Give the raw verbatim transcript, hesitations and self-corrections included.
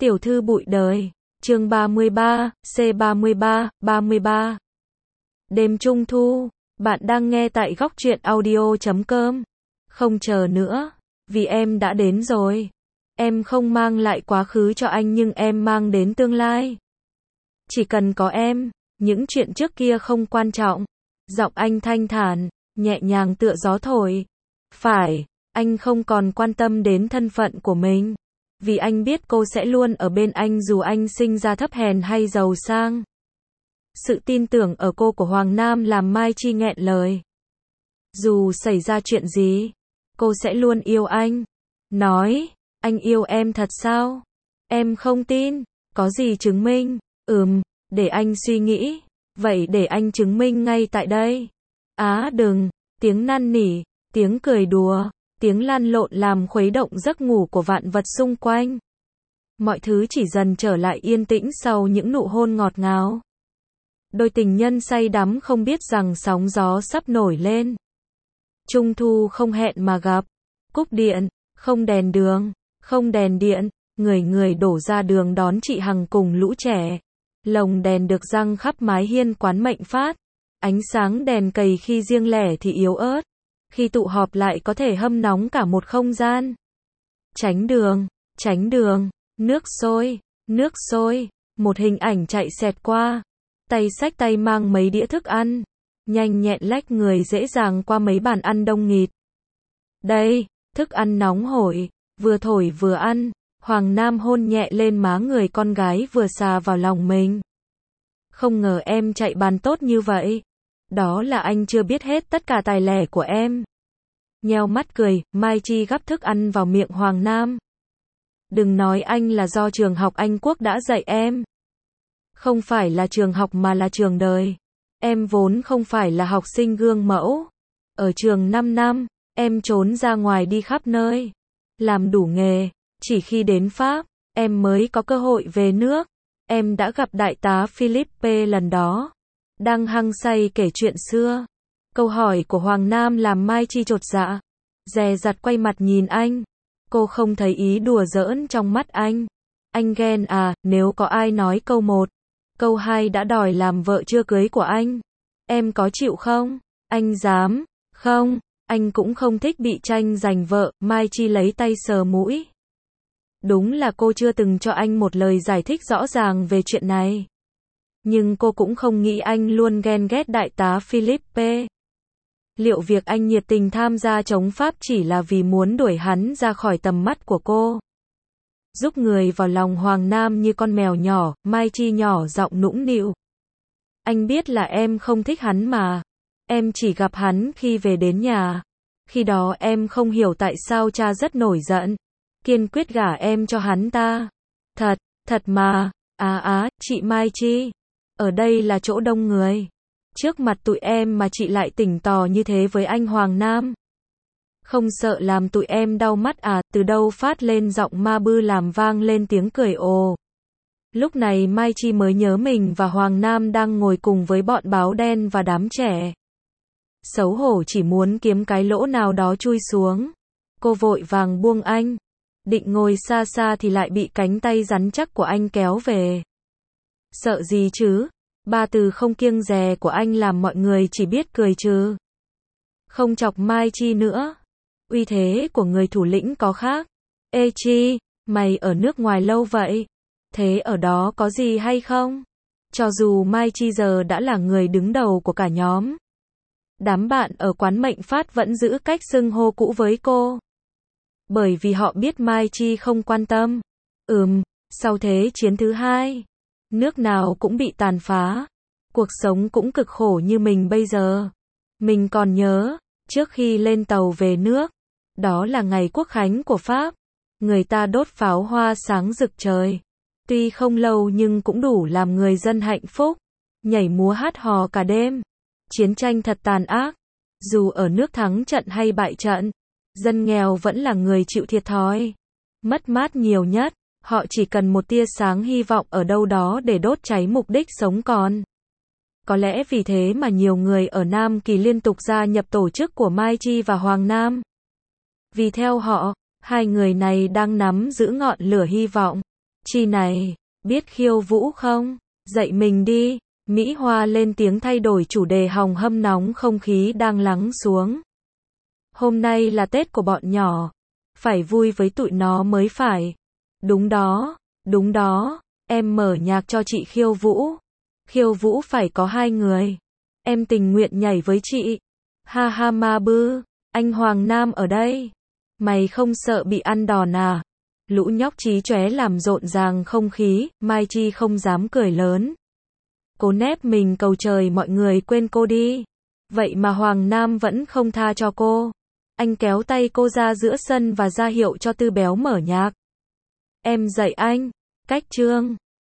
Tiểu thư bụi đời, chương ba mươi ba, C ba mươi ba, ba mươi ba. Đêm Trung Thu, bạn đang nghe tại góc truyện audio chấm com. Không chờ nữa, vì em đã đến rồi. Em không mang lại quá khứ cho anh nhưng em mang đến tương lai. Chỉ cần có em, những chuyện trước kia không quan trọng. Giọng anh thanh thản, nhẹ nhàng tựa gió thổi. Phải, anh không còn quan tâm đến thân phận của mình. Vì anh biết cô sẽ luôn ở bên anh dù anh sinh ra thấp hèn hay giàu sang. Sự tin tưởng ở cô của Hoàng Nam làm Mai Chi nghẹn lời. Dù xảy ra chuyện gì, cô sẽ luôn yêu anh. Nói, anh yêu em thật sao? Em không tin, có gì chứng minh? Ừm, để anh suy nghĩ. Vậy để anh chứng minh ngay tại đây. Á đừng, tiếng năn nỉ, tiếng cười đùa, tiếng lăn lộn làm khuấy động giấc ngủ của vạn vật xung quanh. Mọi thứ chỉ dần trở lại yên tĩnh sau những nụ hôn ngọt ngào. Đôi tình nhân say đắm không biết rằng sóng gió sắp nổi lên. Trung thu không hẹn mà gặp. Cúp điện, không đèn đường, không đèn điện, người người đổ ra đường đón chị Hằng cùng lũ trẻ. Lồng đèn được răng khắp mái hiên quán Mệnh Phát. Ánh sáng đèn cầy khi riêng lẻ thì yếu ớt. Khi tụ họp lại có thể hâm nóng cả một không gian. Tránh đường, tránh đường, nước sôi, nước sôi, một hình ảnh chạy xẹt qua. Tay xách tay mang mấy đĩa thức ăn. Nhanh nhẹn lách người dễ dàng qua mấy bàn ăn đông nghịt. Đây, thức ăn nóng hổi, vừa thổi vừa ăn. Hoàng Nam hôn nhẹ lên má người con gái vừa xà vào lòng mình. Không ngờ em chạy bàn tốt như vậy. Đó là anh chưa biết hết tất cả tài lẻ của em. Nheo mắt cười, Mai Chi gắp thức ăn vào miệng Hoàng Nam. Đừng nói anh là do trường học Anh Quốc đã dạy em. Không phải là trường học mà là trường đời. Em vốn không phải là học sinh gương mẫu. Ở trường năm năm, em trốn ra ngoài đi khắp nơi. Làm đủ nghề, chỉ khi đến Pháp, em mới có cơ hội về nước. Em đã gặp đại tá Philippe lần đó. Đang hăng say kể chuyện xưa. Câu hỏi của Hoàng Nam làm Mai Chi chột dạ. Dè dặt quay mặt nhìn anh. Cô không thấy ý đùa giỡn trong mắt anh. Anh ghen à, nếu có ai nói câu một, câu hai đã đòi làm vợ chưa cưới của anh. Em có chịu không? Anh dám. Không, anh cũng không thích bị tranh giành vợ. Mai Chi lấy tay sờ mũi. Đúng là cô chưa từng cho anh một lời giải thích rõ ràng về chuyện này. Nhưng cô cũng không nghĩ anh luôn ghen ghét đại tá Philippe. Liệu việc anh nhiệt tình tham gia chống Pháp chỉ là vì muốn đuổi hắn ra khỏi tầm mắt của cô? Giúp người vào lòng Hoàng Nam như con mèo nhỏ, Mai Chi nhỏ giọng nũng nịu. Anh biết là em không thích hắn mà. Em chỉ gặp hắn khi về đến nhà. Khi đó em không hiểu tại sao cha rất nổi giận. Kiên quyết gả em cho hắn ta. Thật, thật mà. Á á, chị Mai Chi. Ở đây là chỗ đông người. Trước mặt tụi em mà chị lại tỉnh tò như thế với anh Hoàng Nam. Không sợ làm tụi em đau mắt à? Từ đâu phát lên giọng ma bư làm vang lên tiếng cười ồ. Lúc này Mai Chi mới nhớ mình và Hoàng Nam đang ngồi cùng với bọn báo đen và đám trẻ. Xấu hổ chỉ muốn kiếm cái lỗ nào đó chui xuống. Cô vội vàng buông anh. Định ngồi xa xa thì lại bị cánh tay rắn chắc của anh kéo về. Sợ gì chứ? Ba từ không kiêng dè của anh làm mọi người chỉ biết cười trừ. Không chọc Mai Chi nữa. Uy thế của người thủ lĩnh có khác. Ê Chi, mày ở nước ngoài lâu vậy. Thế ở đó có gì hay không? Cho dù Mai Chi giờ đã là người đứng đầu của cả nhóm. Đám bạn ở quán Mệnh Phát vẫn giữ cách xưng hô cũ với cô. Bởi vì họ biết Mai Chi không quan tâm. Ừm, sau thế chiến thứ hai. Nước nào cũng bị tàn phá. Cuộc sống cũng cực khổ như mình bây giờ. Mình còn nhớ, trước khi lên tàu về nước, đó là ngày Quốc khánh của Pháp. Người ta đốt pháo hoa sáng rực trời. Tuy không lâu nhưng cũng đủ làm người dân hạnh phúc. Nhảy múa hát hò cả đêm. Chiến tranh thật tàn ác. Dù ở nước thắng trận hay bại trận, dân nghèo vẫn là người chịu thiệt thòi. Mất mát nhiều nhất. Họ chỉ cần một tia sáng hy vọng ở đâu đó để đốt cháy mục đích sống còn. Có lẽ vì thế mà nhiều người ở Nam Kỳ liên tục gia nhập tổ chức của Mai Chi và Hoàng Nam. Vì theo họ, hai người này đang nắm giữ ngọn lửa hy vọng. Chi này, biết khiêu vũ không? Dạy mình đi. Mỹ Hoa lên tiếng thay đổi chủ đề hòng hâm nóng không khí đang lắng xuống. Hôm nay là Tết của bọn nhỏ. Phải vui với tụi nó mới phải. Đúng đó, đúng đó, em mở nhạc cho chị khiêu vũ. Khiêu vũ phải có hai người. Em tình nguyện nhảy với chị. Ha ha ma bư, anh Hoàng Nam ở đây. Mày không sợ bị ăn đòn à? Lũ nhóc chí chóe làm rộn ràng không khí, Mai Chi không dám cười lớn. Cô nép mình cầu trời mọi người quên cô đi. Vậy mà Hoàng Nam vẫn không tha cho cô. Anh kéo tay cô ra giữa sân và ra hiệu cho Tư Béo mở nhạc. Em dạy anh. Cách chương.